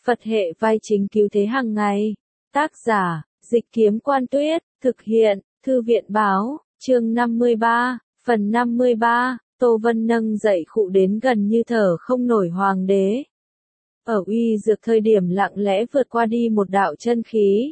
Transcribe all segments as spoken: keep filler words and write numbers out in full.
Phật hệ vai chính cứu thế hàng ngày. Tác giả, Dịch Kiếm Quan Tuyết, thực hiện, Thư viện Báo, chương năm mươi ba, phần năm mươi ba, Tô Vân nâng dậy khụ đến gần như thở không nổi hoàng đế. Ở uy dược thời điểm lặng lẽ vượt qua đi một đạo chân khí.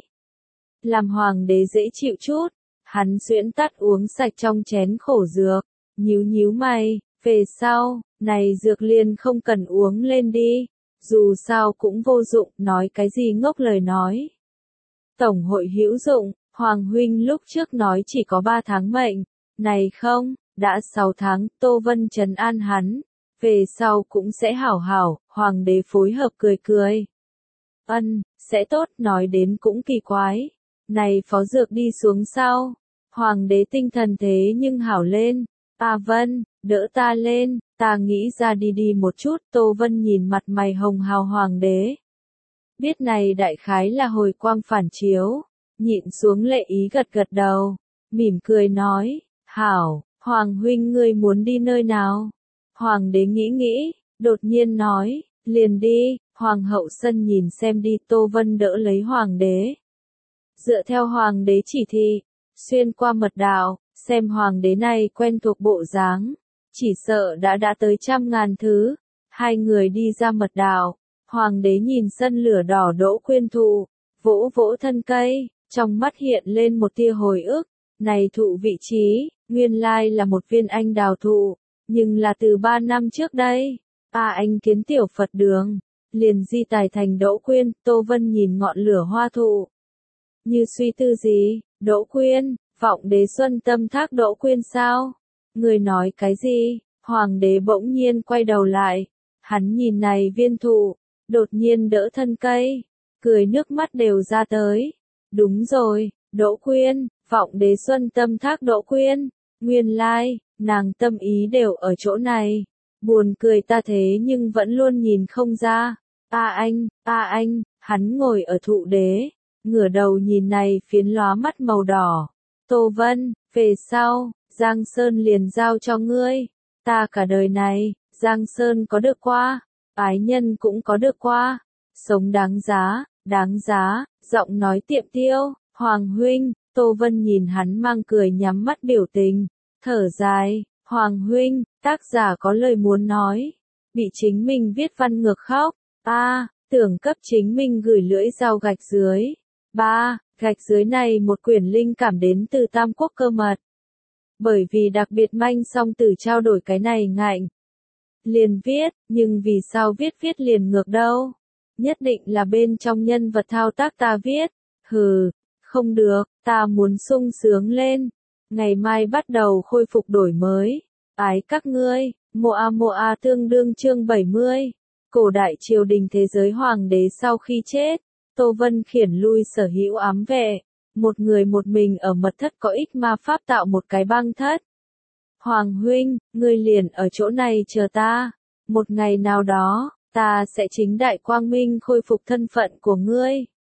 Làm hoàng đế dễ chịu chút, hắn xuyễn tắt uống sạch trong chén khổ dược, nhíu nhíu mày, về sau, này dược liền không cần uống lên đi, dù sao cũng vô dụng, nói cái gì ngốc lời nói. Tổng hội hữu dụng, Hoàng huynh lúc trước nói chỉ có ba tháng mệnh, này không, đã sáu tháng, Tô Vân trấn an hắn, về sau cũng sẽ hảo hảo, hoàng đế phối hợp cười cười. Ân, sẽ tốt, nói đến cũng kỳ quái. Này phó dược đi xuống sau, hoàng đế tinh thần thế nhưng hảo lên, A Vân, đỡ ta lên, ta nghĩ ra đi đi một chút, Tô Vân nhìn mặt mày hồng hào hoàng đế. Biết này đại khái là hồi quang phản chiếu, nhịn xuống lệ ý gật gật đầu, mỉm cười nói, hảo, hoàng huynh ngươi muốn đi nơi nào? Hoàng đế nghĩ nghĩ, đột nhiên nói, liền đi, hoàng hậu sân nhìn xem đi, Tô Vân đỡ lấy hoàng đế. Dựa theo hoàng đế chỉ thị, xuyên qua mật đạo, xem hoàng đế này quen thuộc bộ dáng, chỉ sợ đã đã tới trăm ngàn thứ. Hai người đi ra mật đạo, hoàng đế nhìn sân lửa đỏ đỗ quyên thụ, vỗ vỗ thân cây, trong mắt hiện lên một tia hồi ức, này thụ vị trí, nguyên lai là một viên anh đào thụ, nhưng là từ ba năm trước đây, a anh kiến tiểu Phật đường, liền di tài thành đỗ quyên. Tô Vân nhìn ngọn lửa hoa thụ, như suy tư gì, đỗ quyên, vọng đế xuân tâm thác đỗ quyên sao? Người nói cái gì? Hoàng đế bỗng nhiên quay đầu lại, hắn nhìn này viên thụ, đột nhiên đỡ thân cây, cười nước mắt đều ra tới. Đúng rồi, đỗ quyên, vọng đế xuân tâm thác đỗ quyên, nguyên lai, nàng tâm ý đều ở chỗ này. Buồn cười ta thế nhưng vẫn luôn nhìn không ra. A anh, a anh, hắn ngồi ở thụ đế, ngửa đầu nhìn này phiến lóa mắt màu đỏ. Tô Vân, về sau, Giang Sơn liền giao cho ngươi. Ta cả đời này, Giang Sơn có được qua, ái nhân cũng có được qua. Sống đáng giá, đáng giá, giọng nói tiệm tiêu, Hoàng huynh. Tô Vân nhìn hắn mang cười nhắm mắt biểu tình, thở dài, Hoàng huynh, tác giả có lời muốn nói, bị chính mình viết văn ngược khóc. A, tưởng cấp chính mình gửi lưỡi dao gạch dưới. Ba, gạch dưới này một quyển linh cảm đến từ Tam Quốc cơ mật. Bởi vì đặc biệt manh song từ trao đổi cái này ngạnh. Liền viết, nhưng vì sao viết viết liền ngược đâu? Nhất định là bên trong nhân vật thao tác ta viết. Hừ, không được, ta muốn sung sướng lên. Ngày mai bắt đầu khôi phục đổi mới. Ái các ngươi, Moa Moa tương đương chương bảy mươi. Cổ đại triều đình thế giới hoàng đế sau khi chết, Tô Vân khiển lui sở hữu ám vệ, một người một mình ở mật thất có ích ma pháp tạo một cái băng thất. Hoàng huynh, ngươi liền ở chỗ này chờ ta, một ngày nào đó, ta sẽ chính đại quang minh khôi phục thân phận của ngươi.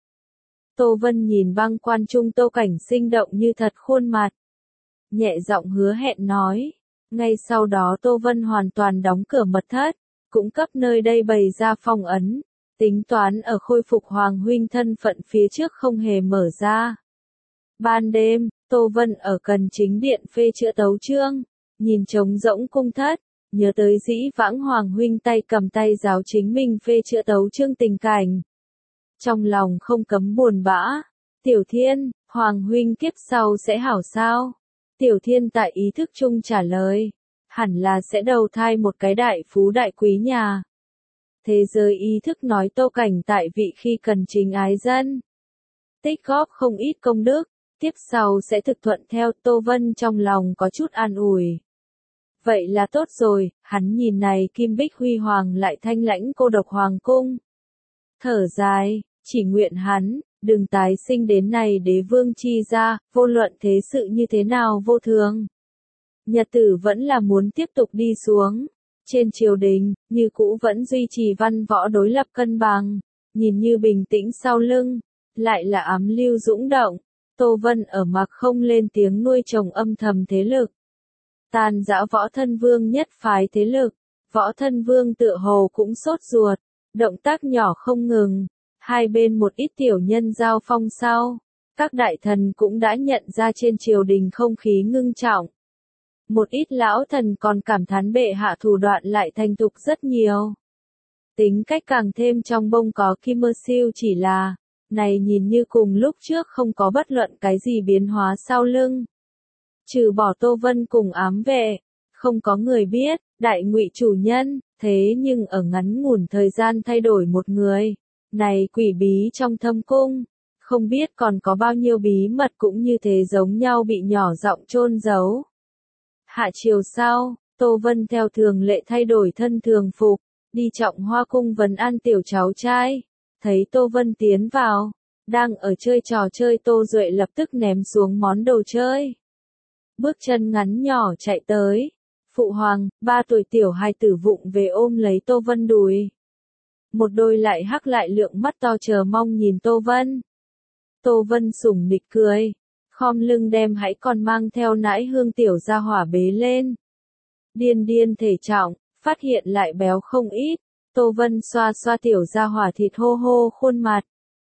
Tô Vân nhìn băng quan trung Tô Cảnh sinh động như thật khuôn mặt, nhẹ giọng hứa hẹn nói. Ngay sau đó Tô Vân hoàn toàn đóng cửa mật thất, cũng cấp nơi đây bày ra phong ấn, tính toán ở khôi phục Hoàng huynh thân phận phía trước không hề mở ra. Ban đêm, Tô Vân ở Cần Chính Điện phê chữa tấu chương, nhìn trống rỗng cung thất, nhớ tới dĩ vãng Hoàng huynh tay cầm tay giáo chính mình phê chữa tấu chương tình cảnh. Trong lòng không cấm buồn bã, Tiểu Thiên, Hoàng huynh kiếp sau sẽ hảo sao? Tiểu Thiên tại ý thức chung trả lời, hẳn là sẽ đầu thai một cái đại phú đại quý nhà. Thế giới ý thức nói Tô Cảnh tại vị khi cần chính ái dân, tích góp không ít công đức, tiếp sau sẽ thực thuận theo. Tô Vân trong lòng có chút an ủi. Vậy là tốt rồi, hắn nhìn này kim bích huy hoàng lại thanh lãnh cô độc hoàng cung. Thở dài, chỉ nguyện hắn, đừng tái sinh đến này đế vương chi ra, vô luận thế sự như thế nào vô thường. Nhật tử vẫn là muốn tiếp tục đi xuống. Trên triều đình, như cũ vẫn duy trì văn võ đối lập cân bằng, nhìn như bình tĩnh sau lưng, lại là ám lưu dũng động. Tô Vân ở mặc không lên tiếng nuôi chồng âm thầm thế lực. Tàn dã võ thân vương nhất phái thế lực, võ thân vương tựa hồ cũng sốt ruột, Động tác nhỏ không ngừng, hai bên một ít tiểu nhân giao phong sau. Các đại thần cũng đã nhận ra trên triều đình không khí ngưng trọng. Một ít lão thần còn cảm thán bệ hạ thủ đoạn lại thành thục rất nhiều. Tính cách càng thêm trong bông có kim mơ siêu chỉ là, này nhìn như cùng lúc trước không có bất luận cái gì biến hóa sau lưng. Trừ bỏ Tô Vân cùng ám vệ, không có người biết, đại ngụy chủ nhân, thế nhưng ở ngắn ngủn thời gian thay đổi một người. Này quỷ bí trong thâm cung, không biết còn có bao nhiêu bí mật cũng như thế giống nhau bị nhỏ giọng chôn giấu. Hạ chiều sau, Tô Vân theo thường lệ thay đổi thân thường phục, đi Trọng Hoa cung vấn an tiểu cháu trai. Thấy Tô Vân tiến vào, đang ở chơi trò chơi Tô Duệ lập tức ném xuống món đồ chơi. Bước chân ngắn nhỏ chạy tới. Phụ hoàng, ba tuổi tiểu hài tử vụng về ôm lấy Tô Vân đùi. Một đôi lại hắc lại lượng mắt to chờ mong nhìn Tô Vân. Tô Vân sủng nịch cười, khom lưng đem hãy còn mang theo nãi hương tiểu ra hỏa bế lên. Điên điên thể trọng, phát hiện lại béo không ít. Tô Vân xoa xoa tiểu ra hỏa thịt hô hô khuôn mặt.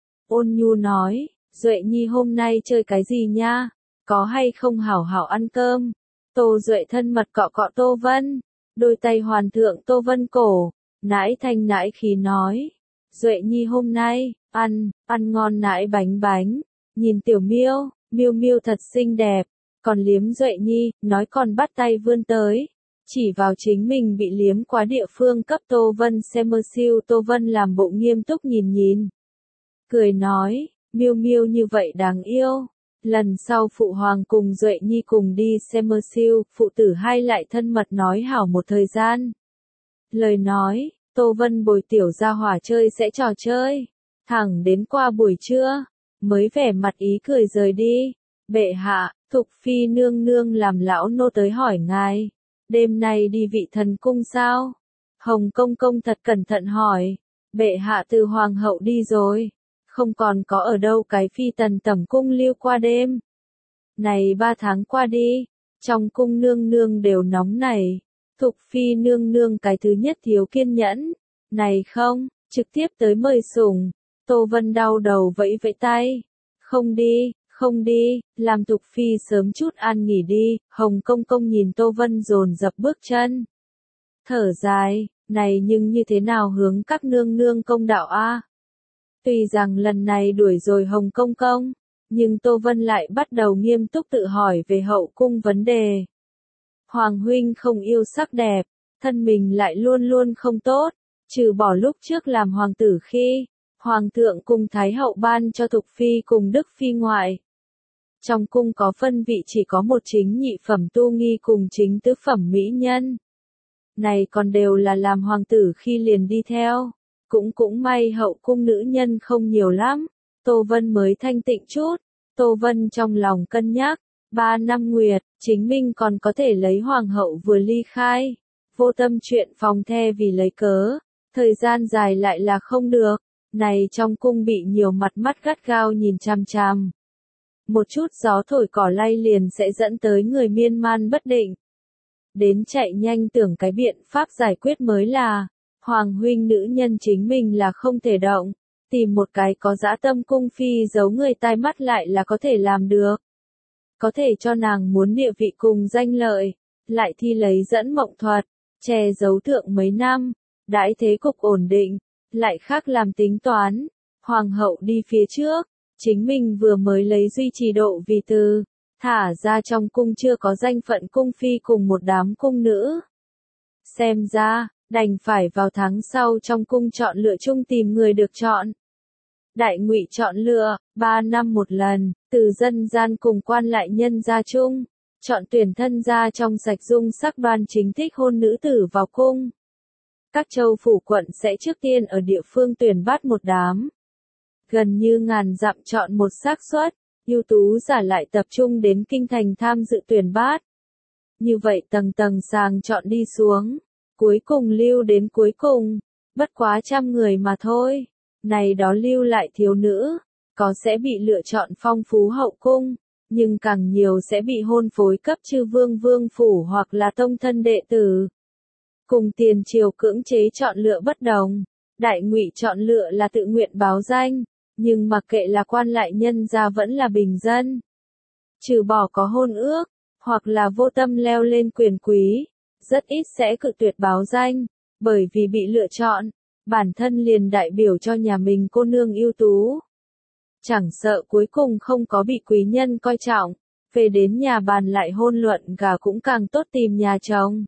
Ôn nhu nói, Duệ Nhi hôm nay chơi cái gì nha? Có hay không hảo hảo ăn cơm? Tô Duệ thân mật cọ cọ Tô Vân, đôi tay hoàn thượng Tô Vân cổ, nãi thanh nãi khí nói. Duệ Nhi hôm nay, ăn, ăn ngon nãi bánh bánh, nhìn tiểu miêu, miêu miêu thật xinh đẹp, còn liếm Duệ Nhi, nói còn bắt tay vươn tới, chỉ vào chính mình bị liếm quá địa phương cấp Tô Vân xem mơ siêu. Tô Vân làm bộ nghiêm túc nhìn nhìn, cười nói, miêu miêu như vậy đáng yêu. Lần sau phụ hoàng cùng Duệ Nhi cùng đi xem mơ siêu, phụ tử hai lại thân mật nói hảo một thời gian. Lời nói, Tô Vân bồi tiểu gia hỏa chơi sẽ trò chơi, thẳng đến qua buổi trưa, mới vẻ mặt ý cười rời đi. Bệ hạ, Thục Phi nương nương làm lão nô tới hỏi ngài, đêm nay đi vị thần cung sao? Hồng công công thật cẩn thận hỏi, bệ hạ từ hoàng hậu đi rồi. Không còn có ở đâu cái phi tần tẩm cung lưu qua đêm. Này ba tháng qua đi, trong cung nương nương đều nóng nảy. Thục Phi nương nương cái thứ nhất thiếu kiên nhẫn. Này không, trực tiếp tới mời sủng. Tô Vân đau đầu vẫy vẫy tay. Không đi, không đi, làm Thục Phi sớm chút an nghỉ đi. Hồng công công nhìn Tô Vân dồn dập bước chân. Thở dài, này nhưng như thế nào hướng các nương nương công đạo a? Tuy rằng lần này đuổi rồi Hồng công công, nhưng Tô Vân lại bắt đầu nghiêm túc tự hỏi về hậu cung vấn đề. Hoàng huynh không yêu sắc đẹp, thân mình lại luôn luôn không tốt, trừ bỏ lúc trước làm hoàng tử khi, hoàng thượng cùng thái hậu ban cho Thục Phi cùng Đức Phi ngoại. Trong cung có phân vị chỉ có một chính nhị phẩm tu nghi cùng chính tứ phẩm mỹ nhân. Này còn đều là làm hoàng tử khi liền đi theo. Cũng cũng may hậu cung nữ nhân không nhiều lắm, Tô Vân mới thanh tịnh chút. Tô Vân trong lòng cân nhắc, ba năm nguyệt, chính mình còn có thể lấy hoàng hậu vừa ly khai. Vô tâm chuyện phòng the vì lấy cớ, thời gian dài lại là không được. Này trong cung bị nhiều mặt mắt gắt gao nhìn chằm chằm. Một chút gió thổi cỏ lay liền sẽ dẫn tới người miên man bất định. Đến chạy nhanh tưởng cái biện pháp giải quyết mới là. Hoàng huynh nữ nhân chính mình là không thể động, tìm một cái có dã tâm cung phi giấu người tai mắt lại là có thể làm được. Có thể cho nàng muốn địa vị cùng danh lợi, lại thi lấy dẫn mộng thuật, che giấu thượng mấy năm, đãi thế cục ổn định, lại khác làm tính toán. Hoàng hậu đi phía trước, chính mình vừa mới lấy duy trì độ vì từ, thả ra trong cung chưa có danh phận cung phi cùng một đám cung nữ. Xem ra, đành phải vào tháng sau trong cung chọn lựa chung tìm người được chọn. Đại ngụy chọn lựa, ba năm một lần, từ dân gian cùng quan lại nhân gia chung, chọn tuyển thân gia trong sạch dung sắc đoan chính thích hôn nữ tử vào cung. Các châu phủ quận sẽ trước tiên ở địa phương tuyển bắt một đám. Gần như ngàn dặm chọn một xác suất, ưu tú giả lại tập trung đến kinh thành tham dự tuyển bát. Như vậy tầng tầng sàng chọn đi xuống. Cuối cùng lưu đến cuối cùng, bất quá trăm người mà thôi. Này đó lưu lại thiếu nữ, có sẽ bị lựa chọn phong phú hậu cung, nhưng càng nhiều sẽ bị hôn phối cấp chư vương vương phủ hoặc là tông thân đệ tử. Cùng tiền triều cưỡng chế chọn lựa bất đồng, Đại Ngụy chọn lựa là tự nguyện báo danh, nhưng mặc kệ là quan lại nhân gia vẫn là bình dân, trừ bỏ có hôn ước, hoặc là vô tâm leo lên quyền quý, rất ít sẽ cự tuyệt báo danh, bởi vì bị lựa chọn, bản thân liền đại biểu cho nhà mình cô nương ưu tú. Chẳng sợ cuối cùng không có bị quý nhân coi trọng, về đến nhà bàn lại hôn luận gà cũng càng tốt tìm nhà chồng.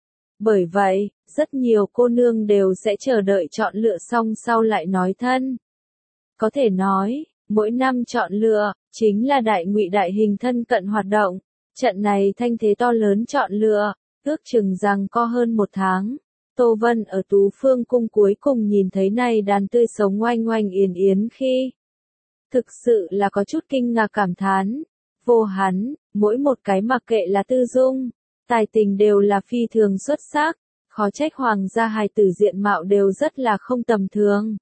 Bởi vậy, rất nhiều cô nương đều sẽ chờ đợi chọn lựa xong sau lại nói thân. Có thể nói, mỗi năm chọn lựa, chính là Đại Ngụy đại hình thân cận hoạt động. Trận này thanh thế to lớn chọn lựa, ước chừng rằng có hơn một tháng. Tô Vân ở Tú Phương cung cuối cùng nhìn thấy này đàn tươi sống oanh oanh yến yến khi. Thực sự là có chút kinh ngạc cảm thán. Vô hắn, mỗi một cái mặc kệ là tư dung, tài tình đều là phi thường xuất sắc, khó trách hoàng gia hài tử diện mạo đều rất là không tầm thường.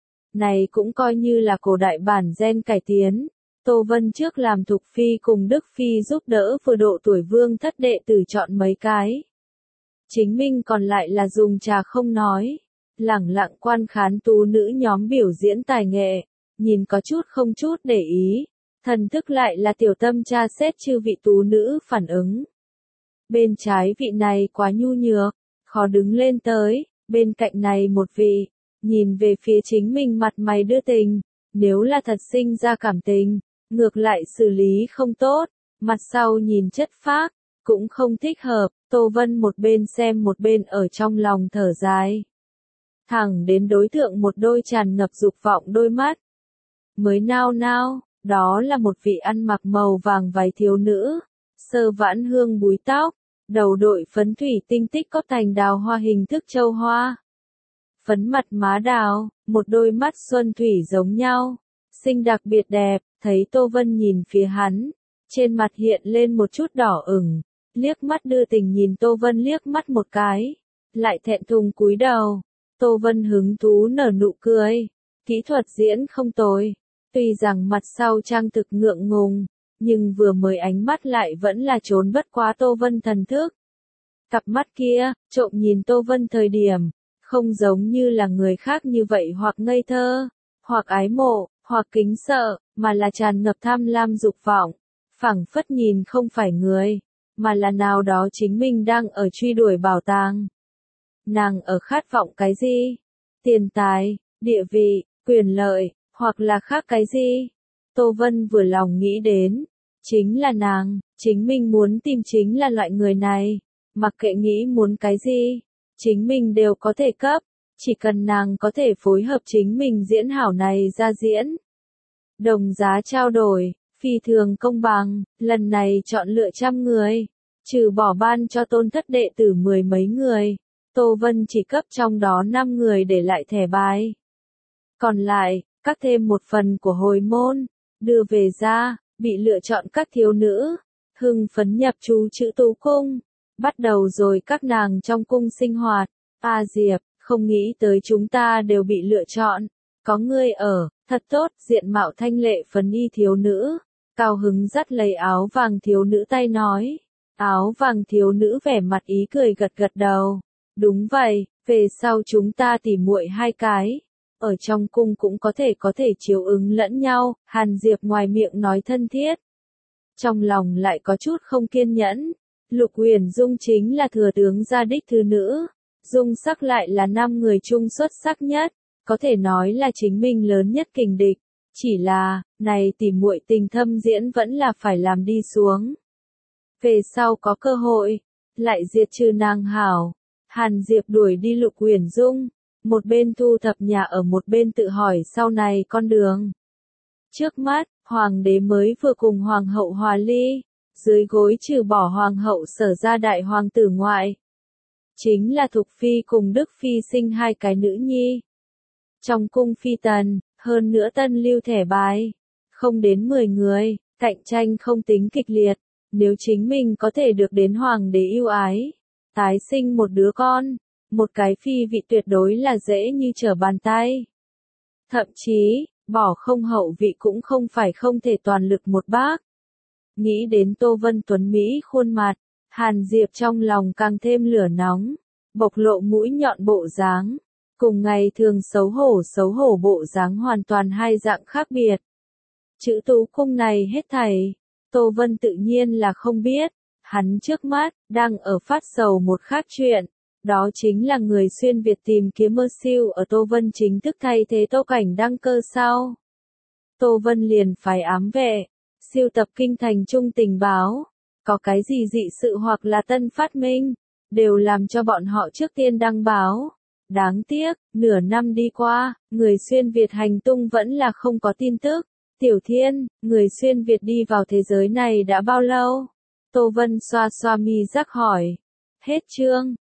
Này cũng coi như là cổ đại bản gen cải tiến. Tô Vân trước làm Thục Phi cùng Đức Phi giúp đỡ vừa độ tuổi vương thất đệ tử chọn mấy cái. Chính mình còn lại là dùng trà không nói, lẳng lặng quan khán tú nữ nhóm biểu diễn tài nghệ, nhìn có chút không chút để ý, thần thức lại là tiểu tâm tra xét chư vị tú nữ phản ứng. Bên trái vị này quá nhu nhược, khó đứng lên tới, bên cạnh này một vị, nhìn về phía chính mình mặt mày đưa tình, nếu là thật sinh ra cảm tình, ngược lại xử lý không tốt, mặt sau nhìn chất phác, cũng không thích hợp. Tô Vân một bên xem một bên ở trong lòng thở dài. Thẳng đến đối tượng một đôi tràn ngập dục vọng đôi mắt. Mới nao nao, đó là một vị ăn mặc màu vàng váy thiếu nữ, sơ vãn hương búi tóc, đầu đội phấn thủy tinh tích có thành đào hoa hình thức châu hoa. Phấn mặt má đào, một đôi mắt xuân thủy giống nhau, xinh đặc biệt đẹp, thấy Tô Vân nhìn phía hắn, trên mặt hiện lên một chút đỏ ửng. Liếc mắt đưa tình nhìn Tô Vân liếc mắt một cái, lại thẹn thùng cúi đầu. Tô Vân hứng thú nở nụ cười, kỹ thuật diễn không tồi, tuy rằng mặt sau trang thực ngượng ngùng, nhưng vừa mới ánh mắt lại vẫn là trốn bất quá Tô Vân thần thức. Cặp mắt kia, trộm nhìn Tô Vân thời điểm, không giống như là người khác như vậy hoặc ngây thơ, hoặc ái mộ, hoặc kính sợ, mà là tràn ngập tham lam dục vọng, phảng phất nhìn không phải người, mà là nào đó chính mình đang ở truy đuổi bảo tàng. Nàng ở khát vọng cái gì? Tiền tài, địa vị, quyền lợi, hoặc là khác cái gì? Tô Vân vừa lòng nghĩ đến, chính là nàng, chính mình muốn tìm chính là loại người này, mặc kệ nghĩ muốn cái gì, chính mình đều có thể cấp, chỉ cần nàng có thể phối hợp chính mình diễn hảo này ra diễn. Đồng giá trao đổi, phi thường công bằng, lần này chọn lựa trăm người, trừ bỏ ban cho tôn thất đệ tử mười mấy người, Tô Vân chỉ cấp trong đó năm người để lại thẻ bài. Còn lại, các thêm một phần của hồi môn, đưa về ra, bị lựa chọn các thiếu nữ, hưng phấn nhập chú chữ Tú cung, bắt đầu rồi các nàng trong cung sinh hoạt. A Diệp, không nghĩ tới chúng ta đều bị lựa chọn, có ngươi ở, thật tốt, diện mạo thanh lệ phấn y thiếu nữ, cao hứng dắt lấy áo vàng thiếu nữ tay nói. Áo vàng thiếu nữ vẻ mặt ý cười gật gật đầu. Đúng vậy, về sau chúng ta tỉ muội hai cái. Ở trong cung cũng có thể có thể chiếu ứng lẫn nhau, Hàn Diệp ngoài miệng nói thân thiết. Trong lòng lại có chút không kiên nhẫn. Lục Huyền Dung chính là thừa tướng gia đích thư nữ. Dung sắc lại là năm người chung xuất sắc nhất. Có thể nói là chính mình lớn nhất kình địch. Chỉ là, này tỉ muội tình thâm diễn vẫn là phải làm đi xuống. Về sau có cơ hội, lại diệt trừ nàng hảo. Hàn Diệp đuổi đi Lục Huyền Dung, một bên thu thập nhà ở một bên tự hỏi sau này con đường. Trước mắt, hoàng đế mới vừa cùng hoàng hậu hòa ly, dưới gối trừ bỏ hoàng hậu sở ra đại hoàng tử ngoại. Chính là Thục Phi cùng Đức Phi sinh hai cái nữ nhi. Trong cung phi tần, hơn nữa tân lưu thẻ bài, không đến mười người, cạnh tranh không tính kịch liệt. Nếu chính mình có thể được đến hoàng đế yêu ái, tái sinh một đứa con, một cái phi vị tuyệt đối là dễ như trở bàn tay. Thậm chí, bỏ không hậu vị cũng không phải không thể toàn lực một bác. Nghĩ đến Tô Vân Tuấn Mỹ khuôn mặt, Hàn Diệp trong lòng càng thêm lửa nóng, bộc lộ mũi nhọn bộ dáng, cùng ngày thường xấu hổ xấu hổ bộ dáng hoàn toàn hai dạng khác biệt. Chữ tú cung này hết thảy, Tô Vân tự nhiên là không biết, hắn trước mắt, đang ở phát sầu một khác chuyện, đó chính là người xuyên Việt tìm kiếm mơ siêu ở Tô Vân chính thức thay thế Tô Cảnh đăng cơ sau. Tô Vân liền phái ám vệ, siêu tập kinh thành trung tình báo, có cái gì dị sự hoặc là tân phát minh, đều làm cho bọn họ trước tiên đăng báo. Đáng tiếc, nửa năm đi qua, người xuyên Việt hành tung vẫn là không có tin tức. Tiểu Thiên, người xuyên Việt đi vào thế giới này đã bao lâu? Tô Vân xoa xoa mi rắc hỏi. Hết chương.